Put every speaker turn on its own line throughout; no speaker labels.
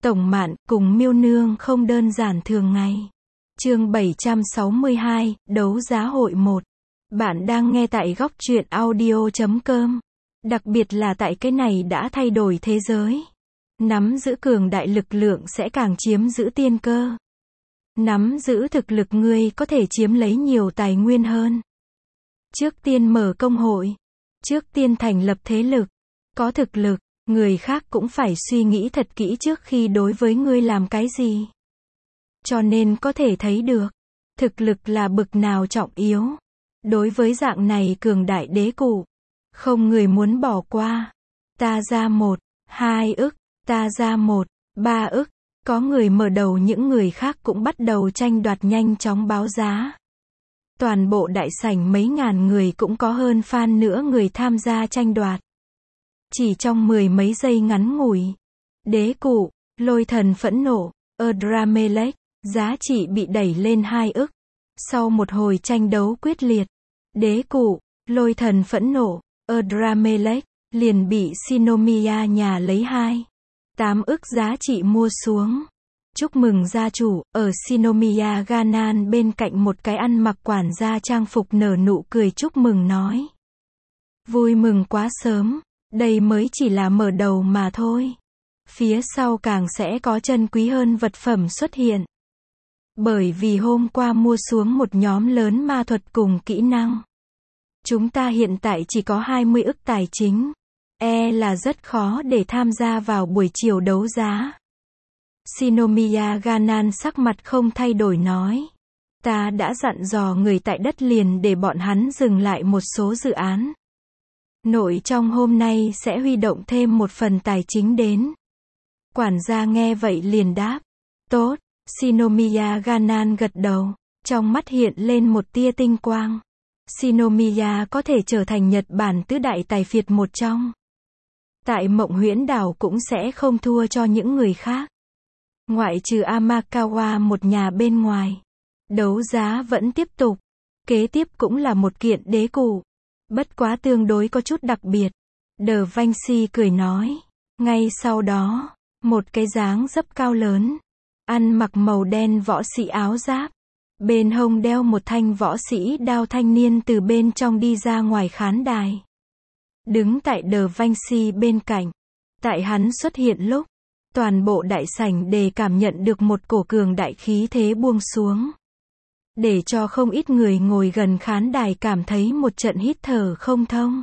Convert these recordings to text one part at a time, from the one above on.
Tổng Mạn cùng Miêu Nương không đơn giản thường ngày. Chương 762, đấu giá hội 1. Bạn đang nghe tại góc truyện audio.com. Đặc biệt là tại cái này đã thay đổi thế giới. Nắm giữ cường đại lực lượng sẽ càng chiếm giữ tiên cơ. Nắm giữ thực lực ngươi có thể chiếm lấy nhiều tài nguyên hơn. Trước tiên mở công hội. Trước tiên thành lập thế lực. Có thực lực, người khác cũng phải suy nghĩ thật kỹ trước khi đối với ngươi làm cái gì. Cho nên có thể thấy được, thực lực là bực nào trọng yếu. Đối với dạng này cường đại đế cụ, không người muốn bỏ qua. Ta ra 1, 2 ức, ta ra 1, 3 ức. Có người mở đầu, những người khác cũng bắt đầu tranh đoạt, nhanh chóng báo giá. Toàn bộ đại sảnh mấy ngàn người cũng có hơn fan nữa người tham gia tranh đoạt. Chỉ trong mười mấy giây ngắn ngủi, đế cụ, lôi thần phẫn nộ, Adramelech, giá trị bị đẩy lên 2 ức. Sau một hồi tranh đấu quyết liệt, đế cụ, lôi thần phẫn nộ, Adramelech, liền bị Shinomiya nhà lấy 8 ức giá trị mua xuống. Chúc mừng gia chủ. Ở Shinomiya Ganan bên cạnh một cái ăn mặc quản gia trang phục nở nụ cười chúc mừng nói. Vui mừng quá sớm, đây mới chỉ là mở đầu mà thôi. Phía sau càng sẽ có chân quý hơn vật phẩm xuất hiện. Bởi vì hôm qua mua xuống một nhóm lớn ma thuật cùng kỹ năng. Chúng ta hiện tại chỉ có 20 ức tài chính. Là rất khó để tham gia vào buổi chiều đấu giá. Shinomiya Ganan sắc mặt không thay đổi nói. Ta đã dặn dò người tại đất liền để bọn hắn dừng lại một số dự án. Nội trong hôm nay sẽ huy động thêm một phần tài chính đến. Quản gia nghe vậy liền đáp. Tốt. Shinomiya Ganan gật đầu. Trong mắt hiện lên một tia tinh quang. Shinomiya có thể trở thành Nhật Bản tứ đại tài phiệt một trong. Tại Mộng Huyễn Đảo cũng sẽ không thua cho những người khác. Ngoại trừ Amakawa một nhà bên ngoài. Đấu giá vẫn tiếp tục. Kế tiếp cũng là một kiện đế cụ. Bất quá tương đối có chút đặc biệt. De Vinci cười nói. Ngay sau đó, một cái dáng dấp cao lớn. Ăn mặc màu đen võ sĩ áo giáp. Bên hông đeo một thanh võ sĩ đao thanh niên từ bên trong đi ra ngoài khán đài. Đứng tại De Vinci bên cạnh. Tại hắn xuất hiện lúc, toàn bộ đại sảnh đều cảm nhận được một cổ cường đại khí thế buông xuống. Để cho không ít người ngồi gần khán đài cảm thấy một trận hít thở không thông.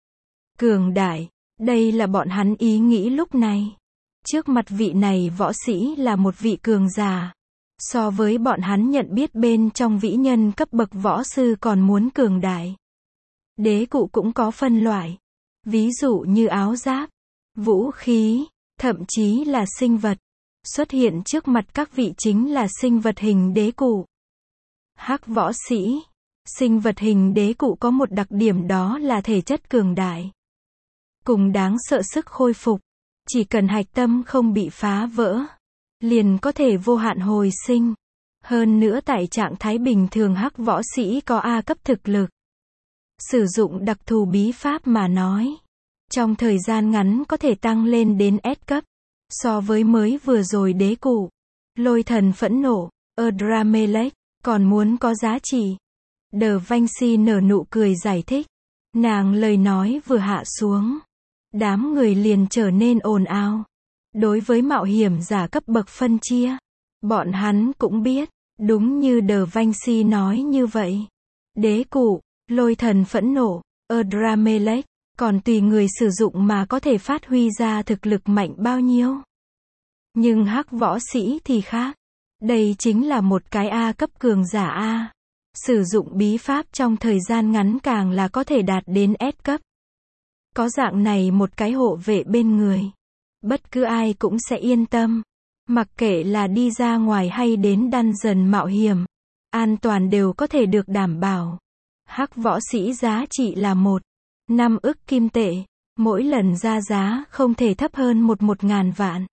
Cường đại, đây là bọn hắn ý nghĩ lúc này. Trước mặt vị này võ sĩ là một vị cường giả. So với bọn hắn nhận biết bên trong vĩ nhân cấp bậc võ sư còn muốn cường đại. Đế cụ cũng có phân loại. Ví dụ như áo giáp, vũ khí, thậm chí là sinh vật. Xuất hiện trước mặt các vị chính là sinh vật hình đế cụ. Hắc võ sĩ, sinh vật hình đế cụ có một đặc điểm đó là thể chất cường đại. Cùng đáng sợ sức khôi phục. Chỉ cần hạch tâm không bị phá vỡ, liền có thể vô hạn hồi sinh. Hơn nữa tại trạng thái bình thường hắc võ sĩ có A cấp thực lực. Sử dụng đặc thù bí pháp mà nói. Trong thời gian ngắn có thể tăng lên đến S cấp. So với mới vừa rồi đế cụ. Lôi thần phẫn nộ, Adramelech, còn muốn có giá trị. De Vinci nở nụ cười giải thích. Nàng lời nói vừa hạ xuống. Đám người liền trở nên ồn ào. Đối với mạo hiểm giả cấp bậc phân chia. Bọn hắn cũng biết. Đúng như De Vinci nói như vậy. Đế cụ, lôi thần phẫn nộ, Adramelech. Còn tùy người sử dụng mà có thể phát huy ra thực lực mạnh bao nhiêu. Nhưng hắc võ sĩ thì khác. Đây chính là một cái A cấp cường giả A. Sử dụng bí pháp trong thời gian ngắn càng là có thể đạt đến S cấp. Có dạng này một cái hộ vệ bên người. Bất cứ ai cũng sẽ yên tâm. Mặc kệ là đi ra ngoài hay đến dungeon mạo hiểm. An toàn đều có thể được đảm bảo. Hắc võ sĩ giá trị là 5 ức kim tệ. Mỗi lần ra giá không thể thấp hơn 1.000 vạn.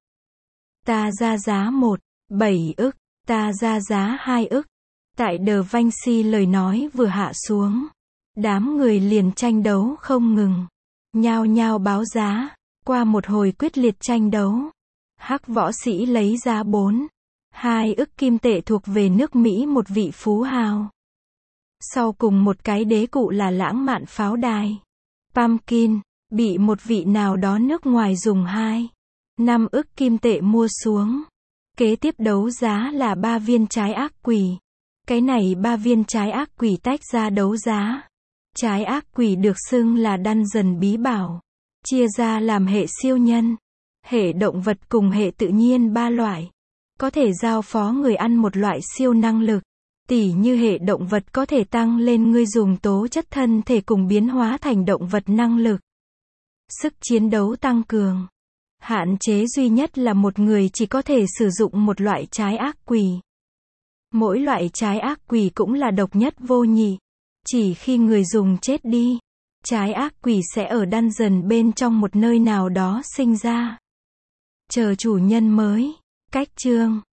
Ta ra giá 7 ức. Ta ra giá 2 ức. Tại De Vinci lời nói vừa hạ xuống. Đám người liền tranh đấu không ngừng. Nhao nhao báo giá. Qua một hồi quyết liệt tranh đấu. Hắc võ sĩ lấy ra 2 ức kim tệ thuộc về nước Mỹ một vị phú hào. Sau cùng một cái đế cụ là lãng mạn pháo đài. Pumpkin, bị một vị nào đó nước ngoài dùng 5 ức kim tệ mua xuống. Kế tiếp đấu giá là 3 viên trái ác quỷ. Cái này 3 viên trái ác quỷ tách ra đấu giá. Trái ác quỷ được xưng là Dungeon bí bảo. Chia ra làm hệ siêu nhân, hệ động vật cùng hệ tự nhiên 3 loại. Có thể giao phó người ăn một loại siêu năng lực. Tỉ như hệ động vật có thể tăng lên người dùng tố chất thân thể cùng biến hóa thành động vật năng lực. Sức chiến đấu tăng cường. Hạn chế duy nhất là một người chỉ có thể sử dụng một loại trái ác quỷ. Mỗi loại trái ác quỷ cũng là độc nhất vô nhị. Chỉ khi người dùng chết đi, trái ác quỷ sẽ ở dungeon bên trong một nơi nào đó sinh ra. Chờ chủ nhân mới. Cách chương